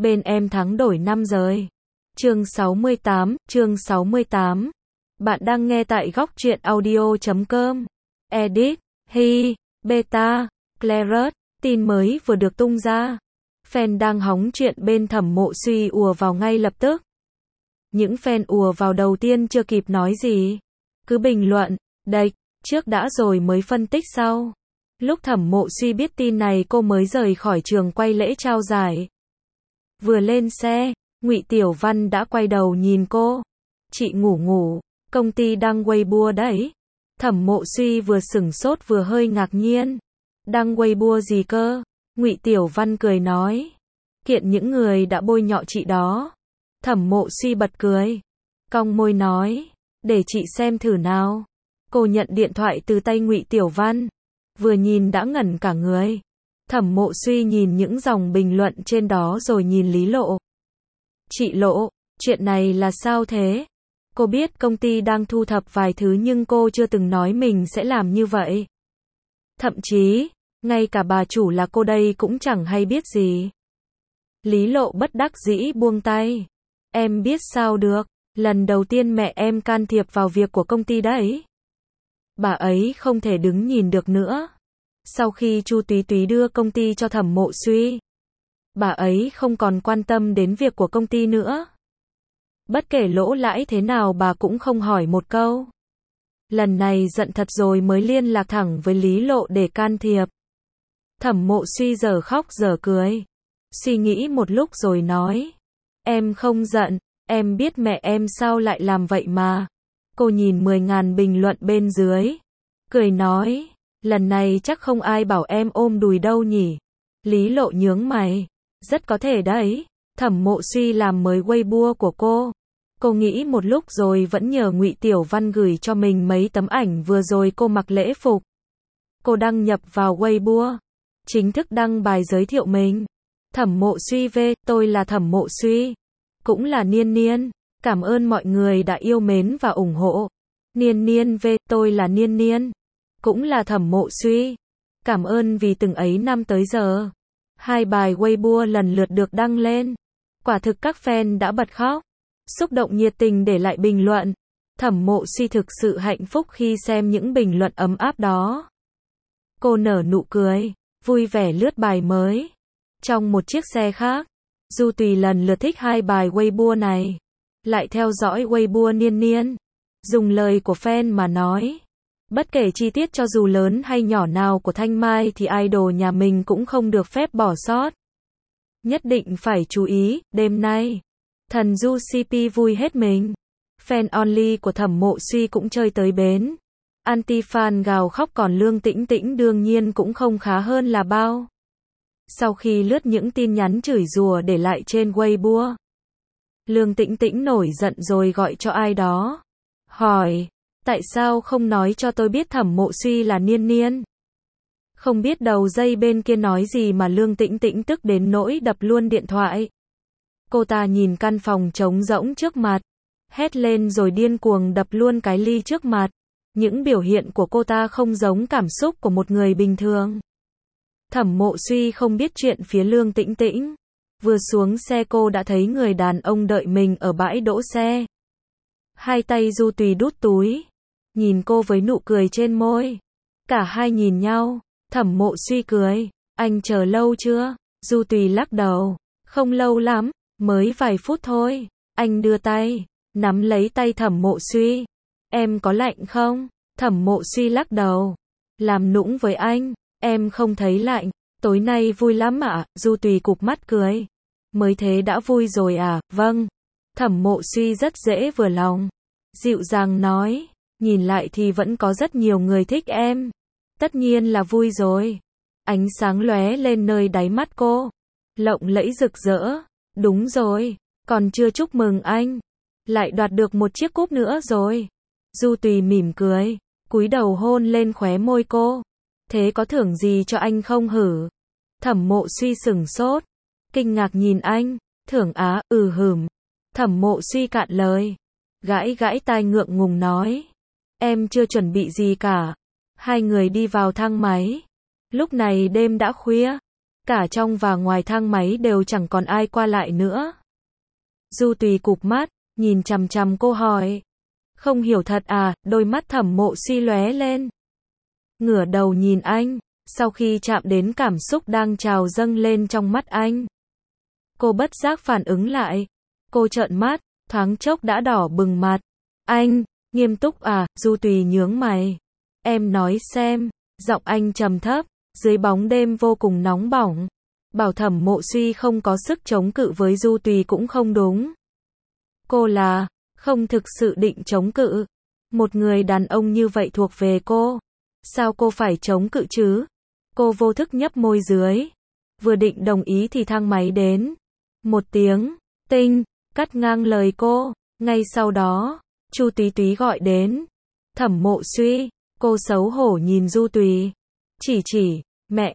bên em thắng đổi 5 rồi. Chương 68. Bạn đang nghe tại góc truyện audio.com. Edit, Hi, Beta, Claret, tin mới vừa được tung ra. Fan đang hóng chuyện bên Thẩm Mộ Suy ùa vào ngay lập tức. Những fan ùa vào đầu tiên chưa kịp nói gì. Cứ bình luận, đạch, trước đã rồi mới phân tích sau. Lúc Thẩm Mộ Suy biết tin này cô mới rời khỏi trường quay lễ trao giải. Vừa lên xe, Ngụy Tiểu Văn đã quay đầu nhìn cô. Chị ngủ, công ty đăng Weibo đấy. Thẩm Mộ Suy vừa sửng sốt vừa hơi ngạc nhiên. Đăng Weibo gì cơ? Ngụy Tiểu Văn cười nói. Kiện những người đã bôi nhọ chị đó. Thẩm Mộ Suy bật cười. Cong môi nói. Để chị xem thử nào. Cô nhận điện thoại từ tay Ngụy Tiểu Văn. Vừa nhìn đã ngẩn cả người. Thẩm Mộ Suy nhìn những dòng bình luận trên đó rồi nhìn Lý Lộ. Chị Lộ, chuyện này là sao thế? Cô biết công ty đang thu thập vài thứ nhưng cô chưa từng nói mình sẽ làm như vậy. Thậm chí, ngay cả bà chủ là cô đây cũng chẳng hay biết gì. Lý Lộ bất đắc dĩ buông tay. Em biết sao được, lần đầu tiên mẹ em can thiệp vào việc của công ty đấy. Bà ấy không thể đứng nhìn được nữa. Sau khi Chu Túy Túy đưa công ty cho Thẩm Mộ Suy, bà ấy không còn quan tâm đến việc của công ty nữa. Bất kể lỗ lãi thế nào bà cũng không hỏi một câu. Lần này giận thật rồi mới liên lạc thẳng với Lý Lộ để can thiệp. Thẩm Mộ Suy giờ khóc giờ cười. Suy nghĩ một lúc rồi nói. Em không giận, em biết mẹ em sao lại làm vậy mà. Cô nhìn 10.000 bình luận bên dưới. Cười nói. Lần này chắc không ai bảo em ôm đùi đâu nhỉ. Lý Lộ nhướng mày. Rất có thể đấy. Thẩm Mộ Suy làm mới Weibo của cô. Cô nghĩ một lúc rồi vẫn nhờ Ngụy Tiểu Văn gửi cho mình mấy tấm ảnh vừa rồi cô mặc lễ phục. Cô đăng nhập vào Weibo. Chính thức đăng bài giới thiệu mình. Thẩm Mộ Suy về, tôi là Thẩm Mộ Suy. Cũng là Niên Niên. Cảm ơn mọi người đã yêu mến và ủng hộ. Niên Niên về, tôi là Niên Niên. Cũng là Thẩm Mộ Suy. Cảm ơn vì từng ấy năm tới giờ. 2 bài Weibo lần lượt được đăng lên. Quả thực các fan đã bật khóc. Xúc động nhiệt tình để lại bình luận. Thẩm Mộ Suy thực sự hạnh phúc khi xem những bình luận ấm áp đó. Cô nở nụ cười, vui vẻ lướt bài mới. Trong một chiếc xe khác, Du Tùy lần lượt thích 2 bài Weibo này. Lại theo dõi Weibo Niên Niên. Dùng lời của fan mà nói. Bất kể chi tiết cho dù lớn hay nhỏ nào của Thanh Mai thì idol nhà mình cũng không được phép bỏ sót. Nhất định phải chú ý, đêm nay. Thần Du CP vui hết mình. Fan only của Thẩm Mộ Suy cũng chơi tới bến. Anti-fan gào khóc còn Lương Tĩnh Tĩnh đương nhiên cũng không khá hơn là bao. Sau khi lướt những tin nhắn chửi rủa để lại trên Weibo, Lương Tĩnh Tĩnh nổi giận rồi gọi cho ai đó. Hỏi, tại sao không nói cho tôi biết Thẩm Mộ Suy là Niên Niên? Không biết đầu dây bên kia nói gì mà Lương Tĩnh Tĩnh tức đến nỗi đập luôn điện thoại. Cô ta nhìn căn phòng trống rỗng trước mặt, hét lên rồi điên cuồng đập luôn cái ly trước mặt. Những biểu hiện của cô ta không giống cảm xúc của một người bình thường. Thẩm Mộ Suy không biết chuyện phía Lương Tĩnh Tĩnh. Vừa xuống xe cô đã thấy người đàn ông đợi mình ở bãi đỗ xe. Hai tay Du Tùy đút túi, nhìn cô với nụ cười trên môi. Cả hai nhìn nhau, Thẩm Mộ Suy cười, anh chờ lâu chưa? Du Tùy lắc đầu, không lâu lắm, mới vài phút thôi. Anh đưa tay, nắm lấy tay Thẩm Mộ Suy. Em có lạnh không? Thẩm Mộ Suy lắc đầu, làm nũng với anh, em không thấy lạnh, tối nay vui lắm ạ. Du Tùy cụp mắt cười, mới thế đã vui rồi à? Vâng. Thẩm Mộ Suy rất dễ vừa lòng, dịu dàng nói, nhìn lại thì vẫn có rất nhiều người thích em. Tất nhiên là vui rồi. Ánh sáng lóe lên nơi đáy mắt cô, lộng lẫy rực rỡ. Đúng rồi, còn chưa chúc mừng anh, lại đoạt được một chiếc cúp nữa rồi. Du Tùy mỉm cười, cúi đầu hôn lên khóe môi cô. Thế có thưởng gì cho anh không hử? Thẩm Mộ Suy sửng sốt, kinh ngạc nhìn anh. Thưởng á? Hửm. Thẩm Mộ Suy cạn lời, gãi gãi tai ngượng ngùng nói. Em chưa chuẩn bị gì cả. Hai người đi vào thang máy. Lúc này đêm đã khuya. cả trong và ngoài thang máy đều chẳng còn ai qua lại nữa. Du Tùy cụp mắt, nhìn chằm chằm cô hỏi. Không hiểu thật à? Đôi mắt Thẩm Mộ Suy lóe lên. Ngửa đầu nhìn anh, sau khi chạm đến cảm xúc đang trào dâng lên trong mắt anh. Cô bất giác phản ứng lại. Cô trợn mắt, thoáng chốc đã đỏ bừng mặt. Anh, nghiêm túc à? Du Tùy nhướng mày. Em nói xem, giọng anh trầm thấp, dưới bóng đêm vô cùng nóng bỏng. Bảo Thẩm Mộ Suy không có sức chống cự với Du Tùy cũng không đúng. Cô là, không thực sự định chống cự. Một người đàn ông như vậy thuộc về cô. Sao cô phải chống cự chứ? Cô vô thức nhấp môi dưới. Vừa định đồng ý thì thang máy đến. Một tiếng, tinh, cắt ngang lời cô. Ngay sau đó, Chu Túy Túy gọi đến. Thẩm Mộ Suy, cô xấu hổ nhìn Du Tùy. Chỉ, mẹ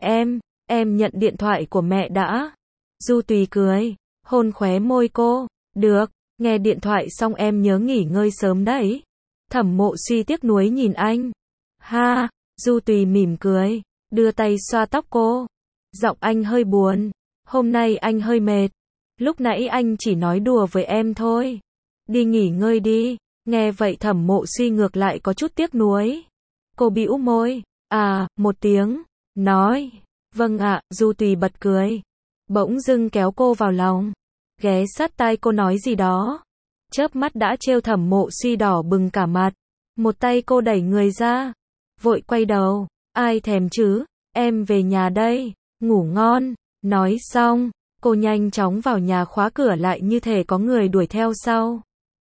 em nhận điện thoại của mẹ đã. Du Tùy cười, hôn khóe môi cô. Được, nghe điện thoại xong em nhớ nghỉ ngơi sớm đấy. Thẩm Mộ Suy tiếc nuối nhìn anh. Ha, Du Tùy mỉm cười, đưa tay xoa tóc cô. Giọng anh hơi buồn. Hôm nay anh hơi mệt. Lúc nãy anh chỉ nói đùa với em thôi. Đi nghỉ ngơi đi. Nghe vậy Thẩm Mộ Suy ngược lại có chút tiếc nuối. Cô bĩu môi. À, một tiếng. Nói. Vâng ạ, Du Tùy bật cười. Bỗng dưng kéo cô vào lòng. Ghé sát tai cô nói gì đó. Chớp mắt đã trêu Thẩm Mộ Suy đỏ bừng cả mặt. Một tay cô đẩy người ra. Vội quay đầu. Ai thèm chứ, em về nhà đây. Ngủ ngon. Nói xong, cô nhanh chóng vào nhà khóa cửa lại như thể có người đuổi theo sau.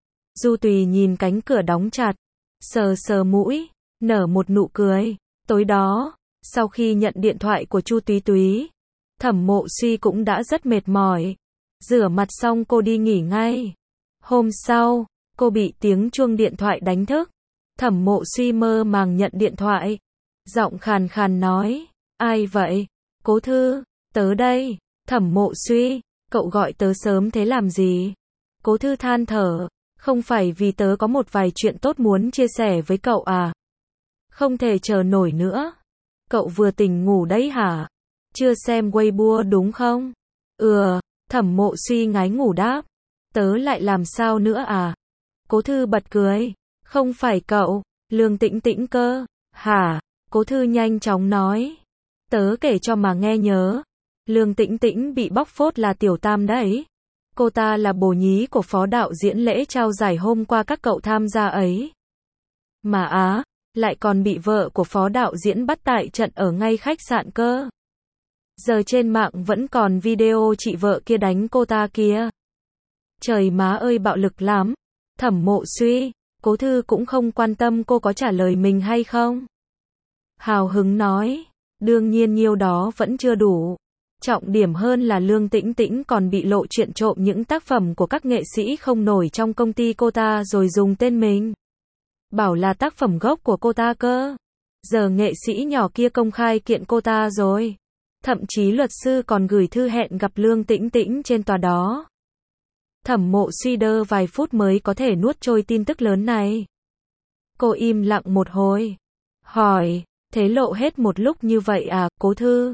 Du Tùy nhìn cánh cửa đóng chặt. Sờ sờ mũi. Nở một nụ cười. Tối đó, sau khi nhận điện thoại của Chu Túy Túy, Thẩm Mộ Suy cũng đã rất mệt mỏi. Rửa mặt xong cô đi nghỉ ngay. Hôm sau, cô bị tiếng chuông điện thoại đánh thức. Thẩm Mộ Suy mơ màng nhận điện thoại. Giọng khàn khàn nói. Ai vậy? Cố Thư, tớ đây. Thẩm Mộ Suy, cậu gọi tớ sớm thế làm gì? Cố Thư than thở. Không phải vì tớ có một vài chuyện tốt muốn chia sẻ với cậu à? Không thể chờ nổi nữa. Cậu vừa tỉnh ngủ đấy hả? Chưa xem Weibo đúng không? Thẩm Mộ Suy ngái ngủ đáp. Tớ lại làm sao nữa à? Cố Thư bật cười. Không phải cậu, Lương Tĩnh Tĩnh cơ. Hả? Cố Thư nhanh chóng nói. Tớ kể cho mà nghe nhớ. Lương Tĩnh Tĩnh bị bóc phốt là tiểu tam đấy. Cô ta là bồ nhí của phó đạo diễn lễ trao giải hôm qua các cậu tham gia ấy. Mà lại còn bị vợ của phó đạo diễn bắt tại trận ở ngay khách sạn cơ. Giờ trên mạng vẫn còn video chị vợ kia đánh cô ta kia. Trời má ơi bạo lực lắm. Thẩm Mộ Suy, Cố Thư cũng không quan tâm cô có trả lời mình hay không. Hào hứng nói, đương nhiên nhiêu đó vẫn chưa đủ. Trọng điểm hơn là Lương Tĩnh Tĩnh còn bị lộ chuyện trộm những tác phẩm của các nghệ sĩ không nổi trong công ty cô ta rồi dùng tên mình. Bảo là tác phẩm gốc của cô ta cơ. Giờ nghệ sĩ nhỏ kia công khai kiện cô ta rồi. Thậm chí luật sư còn gửi thư hẹn gặp Lương Tĩnh Tĩnh trên tòa đó. Thẩm Mộ Suy đơ vài phút mới có thể nuốt trôi tin tức lớn này. Cô im lặng một hồi. Hỏi, thế lộ hết một lúc như vậy à, Cố Thư?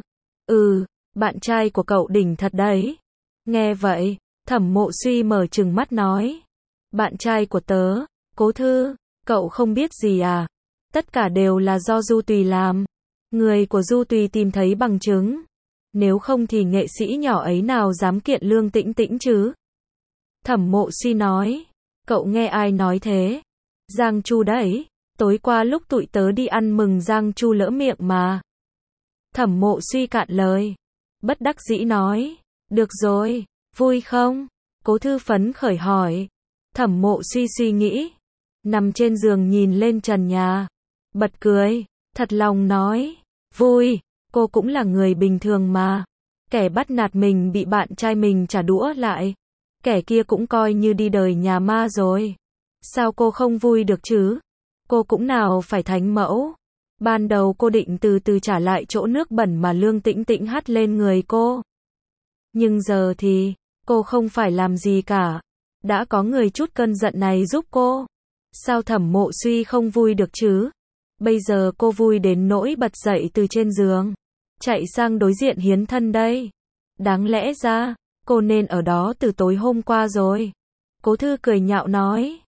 Bạn trai của cậu đỉnh thật đấy. Nghe vậy, Thẩm Mộ Suy mở trừng mắt nói. Bạn trai của tớ, Cố Thư, cậu không biết gì à? Tất cả đều là do Du Tùy làm. Người của Du Tùy tìm thấy bằng chứng. Nếu không thì nghệ sĩ nhỏ ấy nào dám kiện Lương Tĩnh Tĩnh chứ? Thẩm Mộ Suy nói. Cậu nghe ai nói thế? Giang Chu đấy. Tối qua lúc tụi tớ đi ăn mừng Giang Chu lỡ miệng mà. Thẩm Mộ Suy cạn lời. Bất đắc dĩ nói. Được rồi, vui không? Cố Thư phấn khởi hỏi. Thẩm Mộ Suy suy nghĩ. Nằm trên giường nhìn lên trần nhà. Bật cười. Thật lòng nói. Vui, cô cũng là người bình thường mà. Kẻ bắt nạt mình bị bạn trai mình trả đũa lại. Kẻ kia cũng coi như đi đời nhà ma rồi. Sao cô không vui được chứ? Cô cũng nào phải thánh mẫu. Ban đầu cô định từ từ trả lại chỗ nước bẩn mà Lương Tĩnh Tĩnh hắt lên người cô. Nhưng giờ thì, cô không phải làm gì cả. Đã có người trút cơn giận này giúp cô. Sao Thẩm Mộ Suy không vui được chứ? Bây giờ cô vui đến nỗi bật dậy từ trên giường. chạy sang đối diện hiến thân đây. Đáng lẽ ra, cô nên ở đó từ tối hôm qua rồi. Cố Thư cười nhạo nói.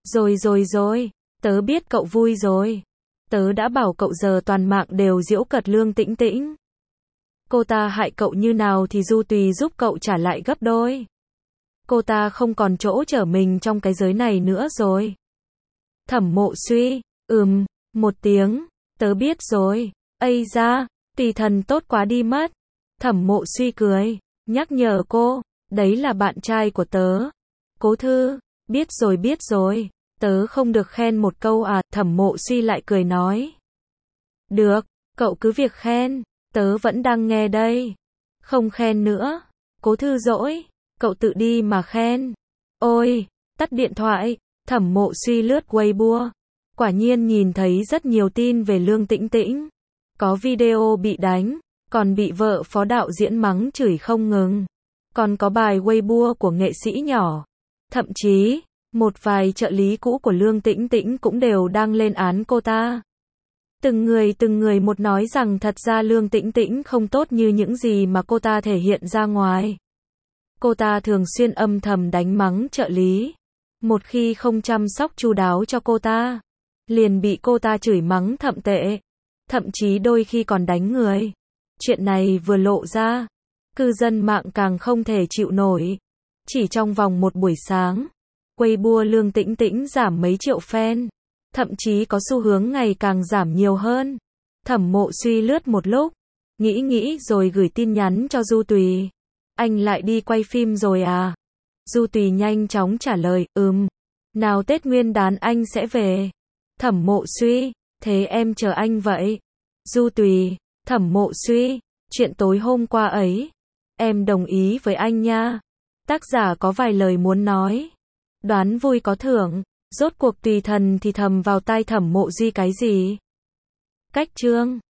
Rồi, tớ biết cậu vui rồi. Tớ đã bảo cậu giờ toàn mạng đều giễu cợt Lương Tĩnh Tĩnh. Cô ta hại cậu như nào thì Du Tùy giúp cậu trả lại gấp đôi. Cô ta không còn chỗ chở mình trong cái giới này nữa rồi. Thẩm Mộ Suy, một tiếng, tớ biết rồi. Ây da, Tùy thần tốt quá đi mất. Thẩm Mộ Suy cười, nhắc nhở cô, đấy là bạn trai của tớ. Cố Thư, biết rồi, tớ không được khen một câu à, Thẩm Mộ Suy lại cười nói. Được, cậu cứ việc khen, tớ vẫn đang nghe đây. Không khen nữa. Cố Thư dỗi, cậu tự đi mà khen. Ôi, tắt điện thoại, Thẩm Mộ Suy lướt Weibo. Quả nhiên nhìn thấy rất nhiều tin về Lương Tĩnh Tĩnh. Có video bị đánh, còn bị vợ phó đạo diễn mắng chửi không ngừng. Còn có bài Weibo của nghệ sĩ nhỏ. Thậm chí, một vài trợ lý cũ của Lương Tĩnh Tĩnh cũng đều đang lên án cô ta. Từng người một nói rằng thật ra Lương Tĩnh Tĩnh không tốt như những gì mà cô ta thể hiện ra ngoài. Cô ta thường xuyên âm thầm đánh mắng trợ lý. Một khi không chăm sóc chu đáo cho cô ta, liền bị cô ta chửi mắng thậm tệ. Thậm chí đôi khi còn đánh người. Chuyện này vừa lộ ra, cư dân mạng càng không thể chịu nổi. Chỉ trong vòng một buổi sáng, Weibo Lương Tĩnh Tĩnh giảm mấy triệu fan. Thậm chí có xu hướng ngày càng giảm nhiều hơn. Thẩm Mộ Suy lướt một lúc, nghĩ rồi gửi tin nhắn cho Du Tùy. Anh lại đi quay phim rồi à? Du Tùy nhanh chóng trả lời, nào Tết Nguyên đán anh sẽ về. Thẩm Mộ Suy, thế em chờ anh vậy. Du Tùy, Thẩm Mộ Suy, chuyện tối hôm qua ấy, em đồng ý với anh nha. Tác giả có vài lời muốn nói. Đoán vui có thưởng. Rốt cuộc Tùy thần thì thầm vào tai Thẩm Mộ Duy cái gì? Cách chương